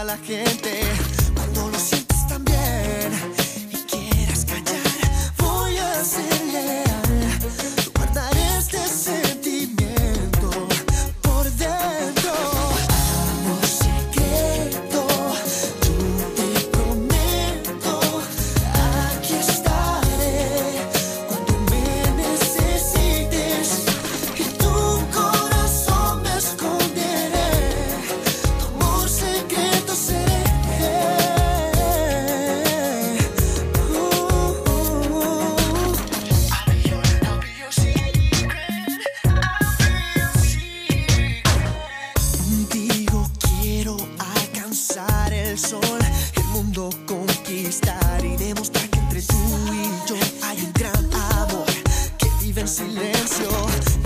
la gente. Cuando lo sientes tan bien y quieras callar, voy a ser leal. Tú guardar este sentimiento por dentro. Amor secreto, yo te prometo, aquí estaré cuando me necesites. En tu corazón me esconderé, tu amor secreto seré. Contigo quiero alcanzar el sol, el mundo conquistar y demostrar que entre tú y yo hay un gran amor que vive en silencio.